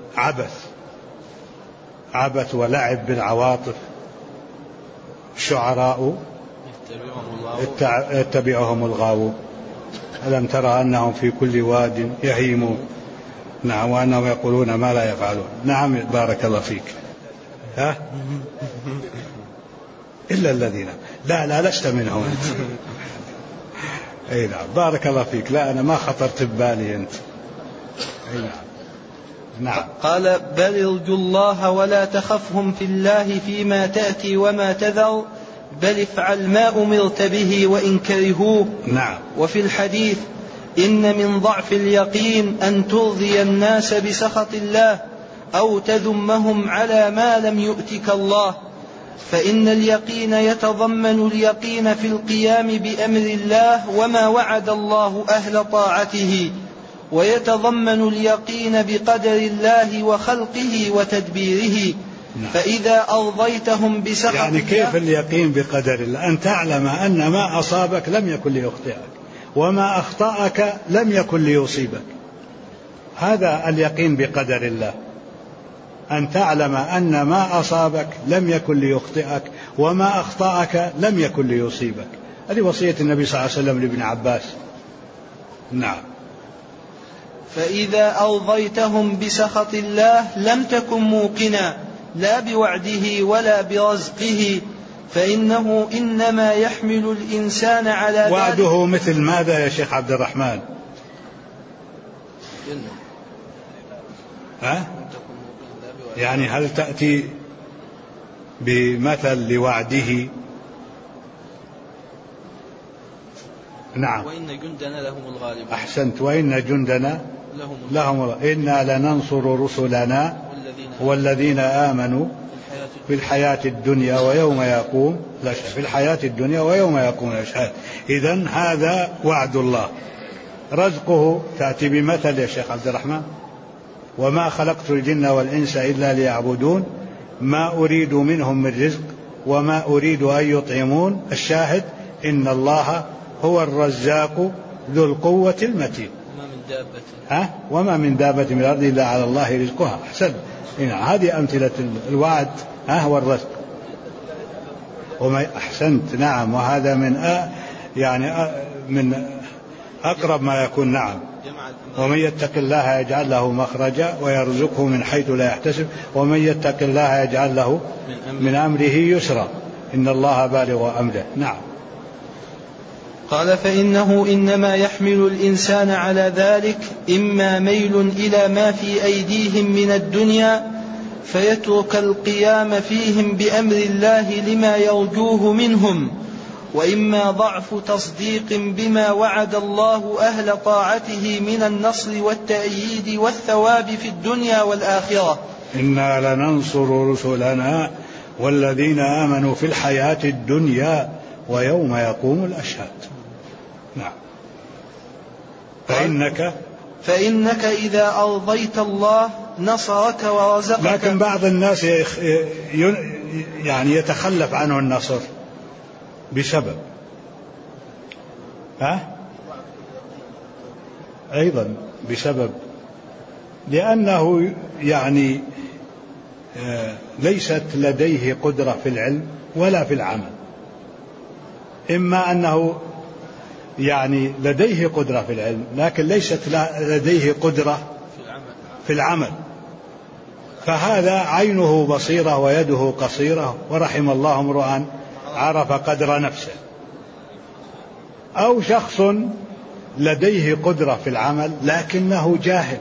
عبث ولعب بالعواطف. الشعراء يتبعهم الغاوون، ألم ترى أنهم في كل واد يهيمون. نعم. وأنهم يقولون ما لا يفعلون. نعم. بارك الله فيك. إلا الذين لا لست منهم أنت. أي نعم. بارك الله فيك. لا أنا ما خطرت ببالي أنت. أي نعم. نعم. قال: بل ارجو الله ولا تخفهم في الله فيما تأتي وما تذر، بل افعل ما أمرت به وإن كرهوه. نعم. وفي الحديث: إن من ضعف اليقين أن ترضي الناس بسخط الله أو تذمهم على ما لم يؤتك الله، فإن اليقين يتضمن اليقين في القيام بأمر الله وما وعد الله أهل طاعته، ويتضمن اليقين بقدر الله وخلقه وتدبيره. فإذا أرضيتهم بسخط يعني كيف اليقين بقدر الله؟ أن تعلم أن ما أصابك لم يكن ليخطئك، وما أخطأك لم يكن ليصيبك. هذا اليقين بقدر الله، أن تعلم أن ما أصابك لم يكن ليخطئك، وما أخطأك لم يكن ليصيبك. هذه وصية النبي صلى الله عليه وسلم لابن عباس. نعم. فإذا أرضيتهم بسخط الله لم تكن موقنا لا بوعده ولا برزقه، فإنه إنما يحمل الإنسان على ذلك. وعده مثل ماذا يا شيخ عبد الرحمن؟ يعني هل تأتي بمثل لوعده؟ نعم. وإن جندنا لهم الغالبون. أحسنت. وإن جندنا لهم إنا لننصر رسلنا والذين آمنوا في الحياة الدنيا ويوم يقوم الأشهاد. في الحياة الدنيا ويوم يقوم الأشهاد. إذن هذا وعد الله. رزقه تأتي بمثل يا شيخ عبد الرحمن: وما خلقت الجن والإنس إلا ليعبدون ما أريد منهم من رزق وما أريد أن يطعمون. الشاهد: إن الله هو الرزاق ذو القوة المتين. وما من دابة من الأرض إلا على الله رزقها. أحسن. هذه أمثلة الوعد والرزق. أحسنت. نعم. وهذا من أقرب ما يكون. نعم. ومن يتق الله يجعل له مخرجا ويرزقه من حيث لا يحتسب ومن يتق الله يجعل له من أمره يسرا إن الله بالغ أمره. نعم. قال: فإنه إنما يحمل الإنسان على ذلك إما ميل إلى ما في أيديهم من الدنيا فيترك القيام فيهم بأمر الله لما يرجوه منهم، وإما ضعف تصديق بما وعد الله أهل طاعته من النصر والتأييد والثواب في الدنيا والآخرة. إنا لننصر رسلنا والذين آمنوا في الحياة الدنيا ويوم يقوم الأشهاد. نعم. فإنك إذا أرضيت الله نصرك ورزقك. لكن بعض الناس يعني يتخلف عنه النصر بسبب أيضا بسبب لأنه يعني ليست لديه قدرة في العلم ولا في العمل. إما أنه يعني لديه قدرة في العلم لكن ليست لديه قدرة في العمل، فهذا عينه بصيرة ويده قصيرة، ورحم الله امرؤا عرف قدر نفسه. أو شخص لديه قدرة في العمل لكنه جاهل،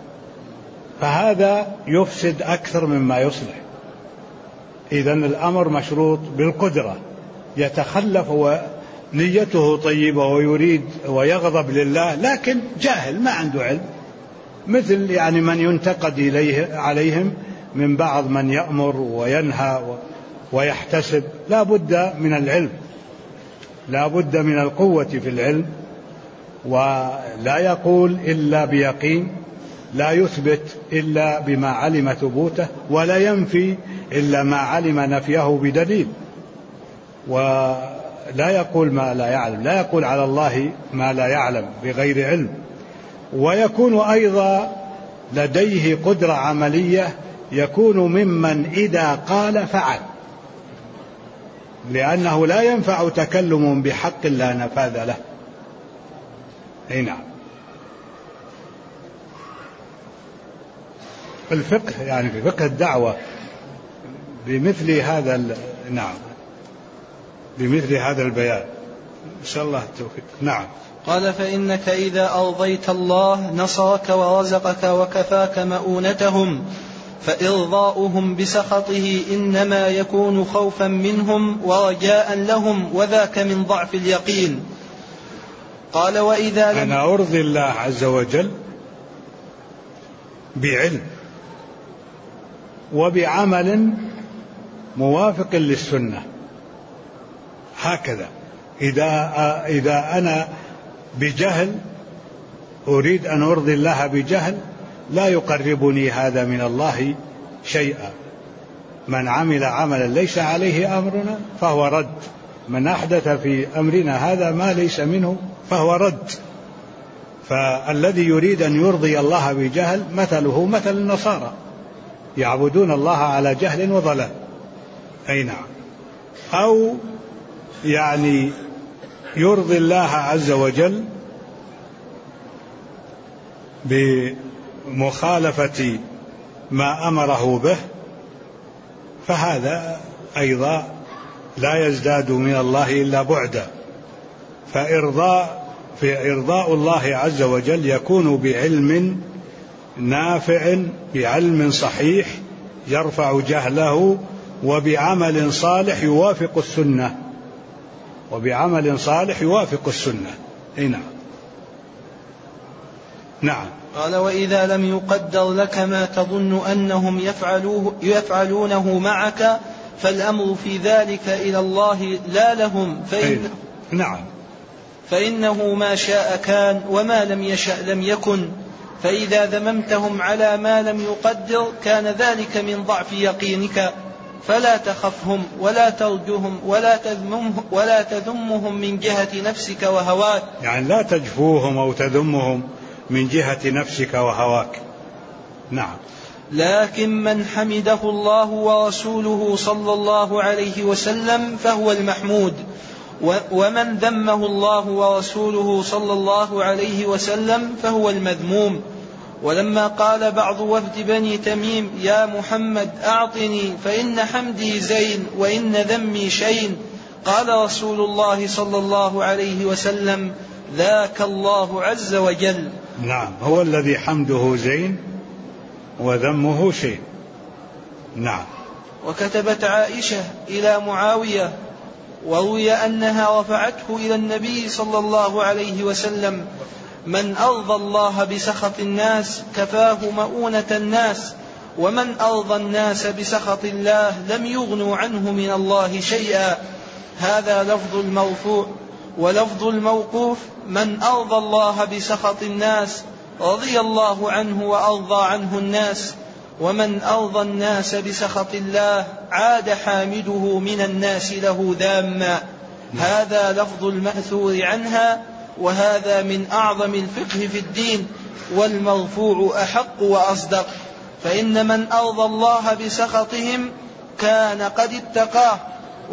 فهذا يفسد أكثر مما يصلح. إذن الأمر مشروط بالقدرة. يتخلف ونيته طيبة ويريد ويغضب لله لكن جاهل ما عنده علم، مثل يعني من ينتقد عليهم من بعض من يأمر وينهى ويحتسب. لا بد من العلم، لا بد من القوة في العلم، ولا يقول إلا بيقين، لا يثبت إلا بما علم ثبوته، ولا ينفي إلا ما علم نفيه بدليل، ولا يقول ما لا يعلم، لا يقول على الله ما لا يعلم بغير علم. ويكون أيضا لديه قدرة عملية، يكون ممن إذا قال فعل، لأنه لا ينفع تكلم بحق لا نفاذ له. نعم. الفقه يعني في فقه الدعوة بمثل هذا نعم بمثل هذا البيان إن شاء الله التوفيق. نعم. قال: فإنك إذا أرضيت الله نصرك ورزقك وكفاك مؤونتهم، فإرضاؤهم بسخطه إنما يكون خوفا منهم ورجاء لهم، وذاك من ضعف اليقين. قال وإذا لم أنا أرضي الله عز وجل بعلم وبعمل موافق للسنة، هكذا. إذا أنا بجهل أريد أن أرضي الله بجهل لا يقربني هذا من الله شيئا. من عمل عملا ليس عليه أمرنا فهو رد، من أحدث في أمرنا هذا ما ليس منه فهو رد. فالذي يريد أن يرضي الله بجهل مثله مثل النصارى، يعبدون الله على جهل وضلال. أي نعم. أو يعني يرضي الله عز وجل بمخالفة ما أمره به، فهذا أيضا لا يزداد من الله إلا بعدا. فإرضاء الله عز وجل يكون بعلم نافع، بعلم صحيح يرفع جهله، وبعمل صالح يوافق السنة، وبعمل صالح يوافق السنة. نعم. نعم. قال وإذا لم يقدر لك ما تظن أنهم يفعلونه معك فالأمر في ذلك إلى الله لا لهم، نعم. فإنه ما شاء كان وما لم يشأ لم يكن. فإذا ذممتهم على ما لم يقدر كان ذلك من ضعف يقينك، فلا تخفهم ولا ترجهم ولا تذمهم من جهة نفسك وهواك. يعني لا تجفوهم أو تذمهم من جهة نفسك وهواك. نعم. لكن من حمده الله ورسوله صلى الله عليه وسلم فهو المحمود، ومن ذمه الله ورسوله صلى الله عليه وسلم فهو المذموم. ولما قال بعض وفد بني تميم يا محمد أعطني فإن حمدي زين وإن ذمي شين، قال رسول الله صلى الله عليه وسلم ذاك الله عز وجل. نعم، هو الذي حمده زين وذمه شين. نعم. وكتبت عائشة إلى معاوية وروي أنها رفعته إلى النبي صلى الله عليه وسلم من أرضى الله بسخط الناس كفاه مؤونة الناس، ومن أرضى الناس بسخط الله لم يغنوا عنه من الله شيئا. هذا لفظ المرفوع. ولفظ الموقوف من أرضى الله بسخط الناس رضي الله عنه وأرضى عنه الناس، ومن أرضى الناس بسخط الله عاد حامده من الناس له ذاما. هذا لفظ المأثور عنها، وهذا من أعظم الفقه في الدين، والمرفوع أحق وأصدق. فإن من أرضى الله بسخطهم كان قد اتقاه،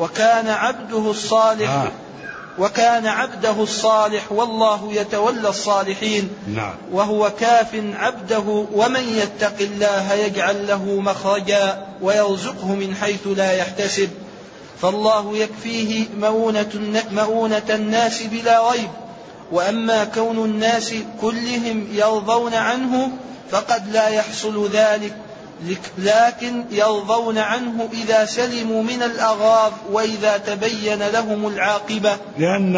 وكان عبده الصالح والله يتولى الصالحين. نعم. وهو كاف عبده، ومن يتق الله يجعل له مخرجا ويرزقه من حيث لا يحتسب. فالله يكفيه مؤونة الناس بلا ريب. وأما كون الناس كلهم يرضون عنه فقد لا يحصل ذلك، لكن يرضون عنه إذا سلموا من الأغراض وإذا تبين لهم العاقبة. لأن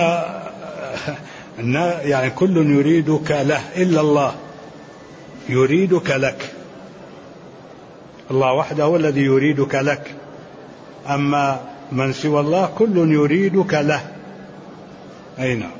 يعني كل يريدك له إلا الله يريدك لك، الله وحده هو الذي يريدك لك، أما من سوى الله كل يريدك له. أي نعم.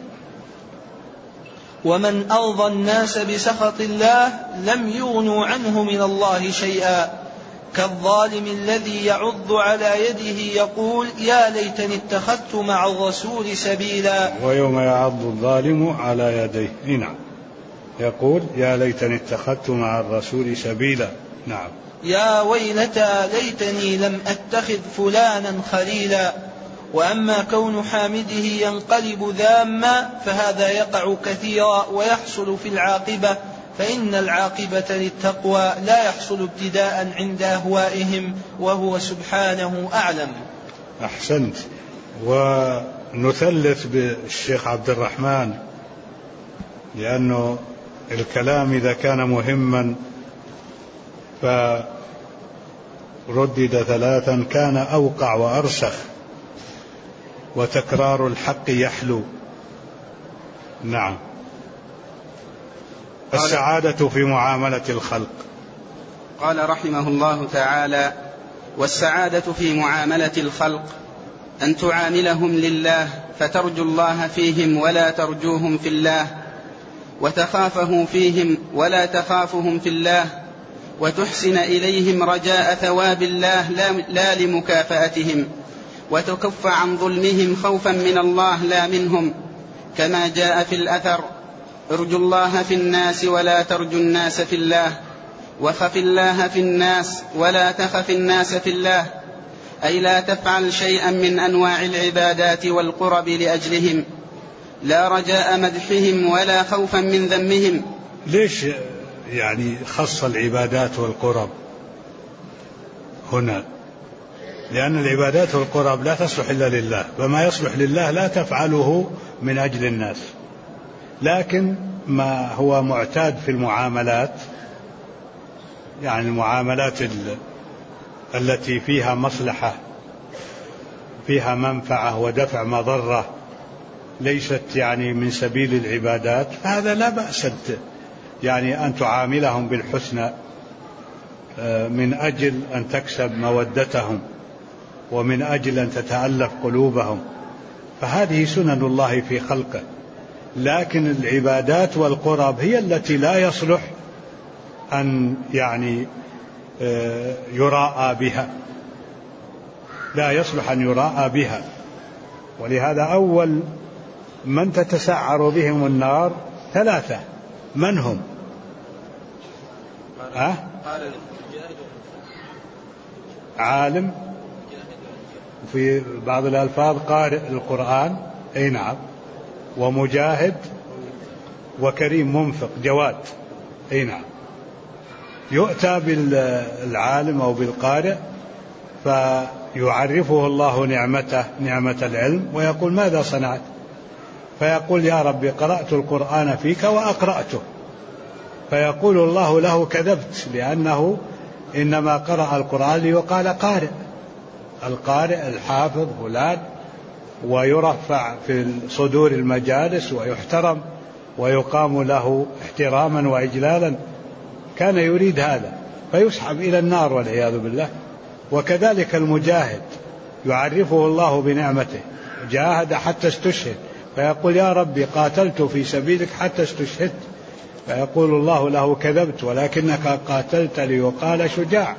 ومن أرضى الناس بسخط الله لم يغنوا عنه من الله شيئا، كالظالم الذي يعض على يده يقول يا ليتني اتخذت مع الرسول سبيلا. ويوم يعض الظالم على يديه. نعم. يقول يا ليتني اتخذت مع الرسول سبيلا. نعم. يا ويلتى ليتني لم أتخذ فلانا خليلا. وأما كون حامده ينقلب ذاما فهذا يقع كثيرا ويحصل في العاقبة، فإن العاقبة للتقوى لا يحصل ابتداء عند أهوائهم، وهو سبحانه أعلم. أحسنت. ونثلث بالشيخ عبد الرحمن، لأنه الكلام إذا كان مهما فردد ثلاثا كان أوقع وأرسخ، وتكرار الحق يحلو. نعم. السعادة في معاملة الخلق. قال رحمه الله تعالى: والسعادة في معاملة الخلق أن تعاملهم لله فترجو الله فيهم ولا ترجوهم في الله، وتخافه فيهم ولا تخافهم في الله، وتحسن إليهم رجاء ثواب الله لا لمكافأتهم، وتكف عن ظلمهم خوفا من الله لا منهم، كما جاء في الأثر: ارجوا الله في الناس ولا ترجوا الناس في الله، وخف الله في الناس ولا تخف الناس في الله، أي لا تفعل شيئا من أنواع العبادات والقرب لأجلهم، لا رجاء مدحهم ولا خوفا من ذمهم. ليش يعني خص العبادات والقرب هنا؟ لأن العبادات والقرب لا تصلح إلا لله، وما يصلح لله لا تفعله من أجل الناس. لكن ما هو معتاد في المعاملات، يعني المعاملات التي فيها مصلحة، فيها منفعة ودفع مضرة، ليست يعني من سبيل العبادات، فهذا لا بأس يعني أن تعاملهم بالحسنى من أجل أن تكسب مودتهم ومن أجل أن تتألف قلوبهم، فهذه سنن الله في خلقه. لكن العبادات والقرب هي التي لا يصلح أن يعني يراءى بها، لا يصلح أن يراءى بها. ولهذا أول من تتسعر بهم النار ثلاثة. من هم؟ عالم، في بعض الألفاظ قارئ القرآن، أي نعم، ومجاهد، وكريم منفق جواد، أي نعم. يؤتى بالعالم أو بالقارئ فيعرفه الله نعمته، نعمة العلم، ويقول: ماذا صنعت؟ فيقول: يا ربي قرأت القرآن فيك وأقرأته. فيقول الله له: كذبت، لأنه إنما قرأ القرآن ليقال قارئ. القارئ الحافظ فلان، ويرفع في صدور المجالس ويحترم ويقام له احتراما وإجلالا. كان يريد هذا فيسحب إلى النار والعياذ بالله. وكذلك المجاهد يعرفه الله بنعمته، جاهد حتى استشهد، فيقول: يا ربي قاتلت في سبيلك حتى استشهدت. فيقول الله له: كذبت، ولكنك قاتلت ليقال شجاع.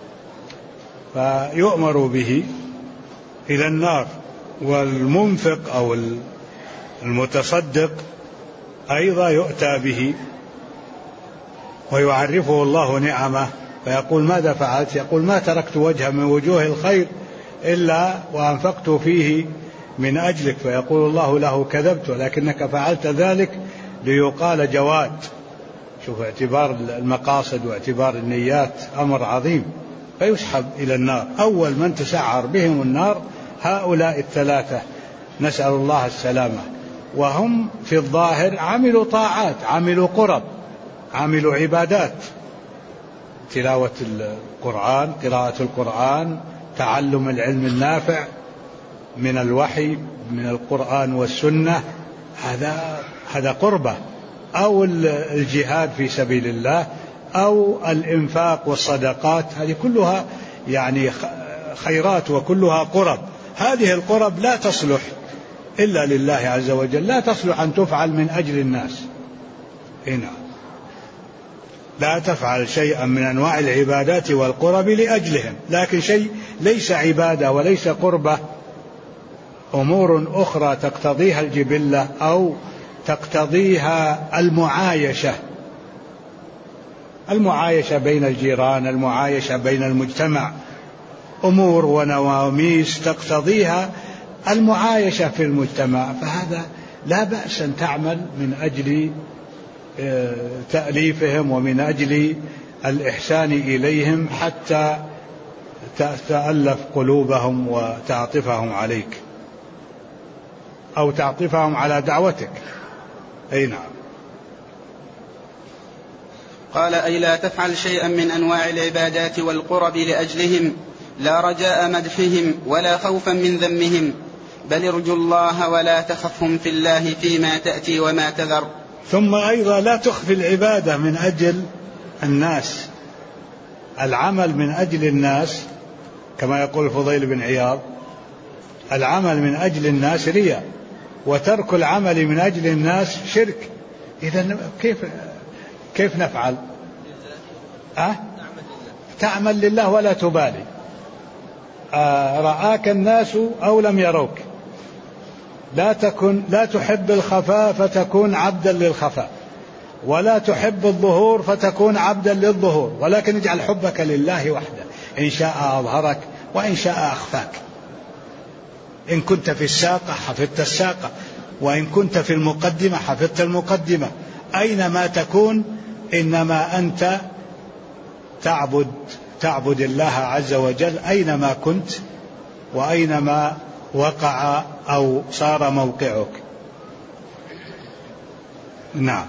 فيؤمر به إلى النار. والمنفق أو المتصدق أيضا يؤتى به ويعرفه الله نعمه، فيقول: ماذا فعلت؟ يقول: ما تركت وجه من وجوه الخير إلا وأنفقت فيه من أجلك. فيقول الله له: كذبت، ولكنك فعلت ذلك ليقال جواد. شوف اعتبار المقاصد واعتبار النيات أمر عظيم. فيسحب إلى النار. أول من تسعر بهم النار هؤلاء الثلاثة، نسأل الله السلامة. وهم في الظاهر عملوا طاعات، عملوا قرب، عملوا عبادات، تلاوة القرآن، قراءة القرآن، تعلم العلم النافع من الوحي من القرآن والسنة، هذا قربة. أو الجهاد في سبيل الله، أو الإنفاق والصدقات، هذه كلها يعني خيرات وكلها قرب. هذه القرب لا تصلح إلا لله عز وجل، لا تصلح أن تفعل من أجل الناس. هنا لا تفعل شيئا من أنواع العبادات والقرب لأجلهم. لكن شيء ليس عبادة وليس قربة، أمور أخرى تقتضيها الجبلة أو تقتضيها المعايشة بين الجيران، المعايشة بين المجتمع، أمور ونواميس تقتضيها المعايشة في المجتمع، فهذا لا بأس أن تعمل من أجل تأليفهم ومن أجل الإحسان إليهم حتى تألف قلوبهم وتعطفهم عليك أو تعطفهم على دعوتك. أي نعم. قال: أي لا تفعل شيئا من أنواع العبادات والقرب لأجلهم، لا رجاء مدحهم ولا خوفا من ذمهم، بل ارجوا الله ولا تخفهم في الله فيما تأتي وما تذر. ثم أيضا لا تخفي العبادة من أجل الناس، العمل من أجل الناس كما يقول الفضيل بن عياض، العمل من أجل الناس رياء، وترك العمل من أجل الناس شرك. إذن كيف نفعل؟ تعمل لله ولا تبالي، رآك الناس أو لم يروك. لا تحب الخفاء فتكون عبدا للخفاء، ولا تحب الظهور فتكون عبدا للظهور، ولكن اجعل حبك لله وحده، إن شاء أظهرك وإن شاء أخفاك. إن كنت في الساقة حفظت الساقة، وإن كنت في المقدمة حفظت المقدمة. أينما تكون إنما أنت تعبد الله عز وجل أينما كنت وأينما وقع أو صار موقعك. نعم.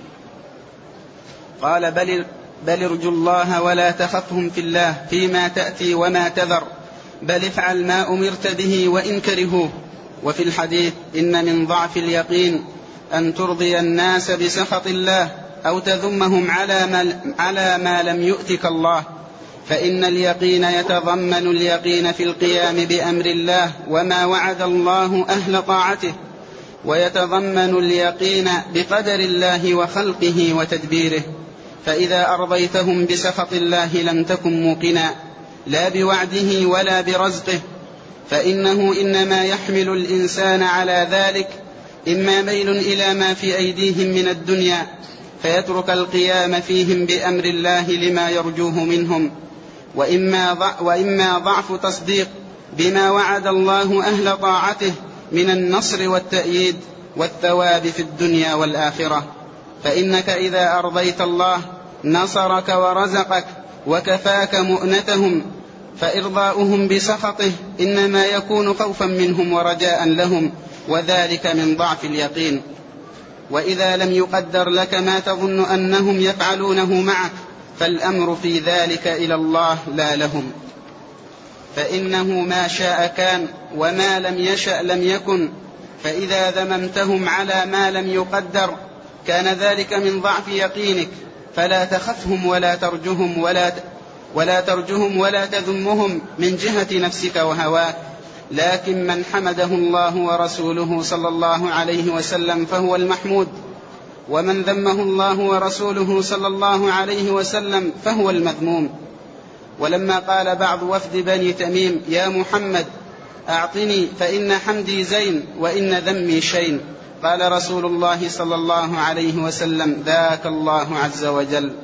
قال بل ارجوا الله ولا تخفهم في الله فيما تأتي وما تذر، بل افعل ما أمرت به وإن كرهوه. وفي الحديث إن من ضعف اليقين أن ترضي الناس بسخط الله أو تذمهم على ما لم يؤتك الله، فإن اليقين يتضمن اليقين في القيام بأمر الله وما وعد الله أهل طاعته، ويتضمن اليقين بقدر الله وخلقه وتدبيره. فإذا أرضيتهم بسخط الله لم تكن موقنا لا بوعده ولا برزقه، فإنه إنما يحمل الإنسان على ذلك إما ميل إلى ما في أيديهم من الدنيا فيترك القيام فيهم بأمر الله لما يرجوه منهم، وإما ضعف تصديق بما وعد الله أهل طاعته من النصر والتأييد والثواب في الدنيا والآخرة. فإنك إذا أرضيت الله نصرك ورزقك وكفاك مؤنتهم، فإرضاؤهم بسخطه إنما يكون خوفا منهم ورجاء لهم، وذلك من ضعف اليقين. وإذا لم يقدر لك ما تظن أنهم يفعلونه معك فالأمر في ذلك إلى الله لا لهم، فإنه ما شاء كان وما لم يشأ لم يكن. فإذا ذممتهم على ما لم يقدر كان ذلك من ضعف يقينك، فلا تخفهم ولا ترجهم ولا تذمهم من جهة نفسك وهواك، لكن من حمده الله ورسوله صلى الله عليه وسلم فهو المحمود، ومن ذمه الله ورسوله صلى الله عليه وسلم فهو المذموم. ولما قال بعض وفد بني تميم يا محمد أعطني فإن حمدي زين وإن ذمي شين، قال رسول الله صلى الله عليه وسلم ذاك الله عز وجل.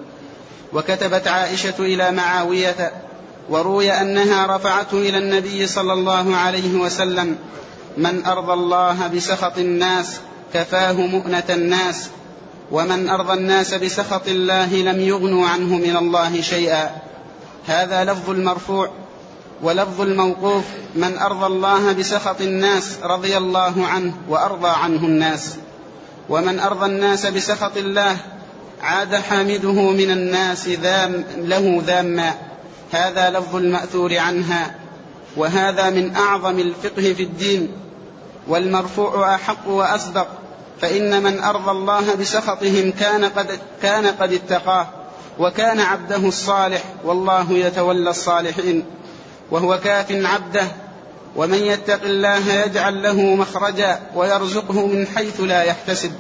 وكتبت عائشة إلى معاوية، وروي أنها رفعته إلى النبي صلى الله عليه وسلم: من أرضى الله بسخط الناس كفاه مؤنة الناس، ومن أرضى الناس بسخط الله لم يغنوا عنه من الله شيئا. هذا لفظ المرفوع. ولفظ الموقوف: من أرضى الله بسخط الناس رضي الله عنه وأرضى عنه الناس. ومن أرضى الناس بسخط الله عاد حامده من الناس له ذاما. هذا لفظ المأثور عنها، وهذا من أعظم الفقه في الدين. والمرفوع أحق وأصدق، فإن من أرضى الله بسخطهم كان قد اتقاه وكان عبده الصالح، والله يتولى الصالحين وهو كاف عبده. ومن يتق الله يجعل له مخرجا ويرزقه من حيث لا يحتسب،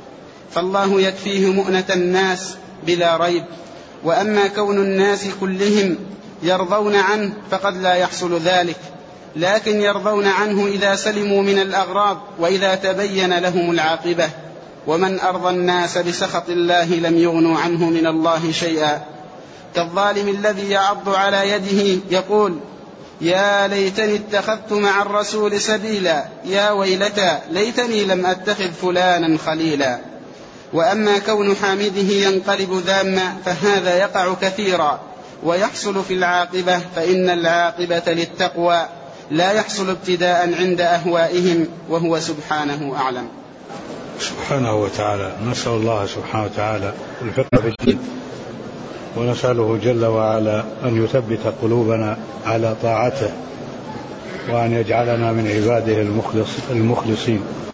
فالله يكفيه مؤنة الناس بلا ريب. وأما كون الناس كلهم يرضون عنه فقد لا يحصل ذلك، لكن يرضون عنه إذا سلموا من الأغراض وإذا تبين لهم العاقبة. ومن أرضى الناس بسخط الله لم يغنوا عنه من الله شيئا، كالظالم الذي يعض على يده يقول: يا ليتني اتخذت مع الرسول سبيلا، يا ويلتى ليتني لم أتخذ فلانا خليلا. وأما كون حامده ينقلب ذاما فهذا يقع كثيرا ويحصل في العاقبة، فإن العاقبة للتقوى لا يحصل ابتداء عند أهوائهم، وهو سبحانه أعلم. سبحانه وتعالى. نسأل الله سبحانه وتعالى الفقه في الدين، ونسأله جل وعلا أن يثبت قلوبنا على طاعته وأن يجعلنا من عباده المخلصين.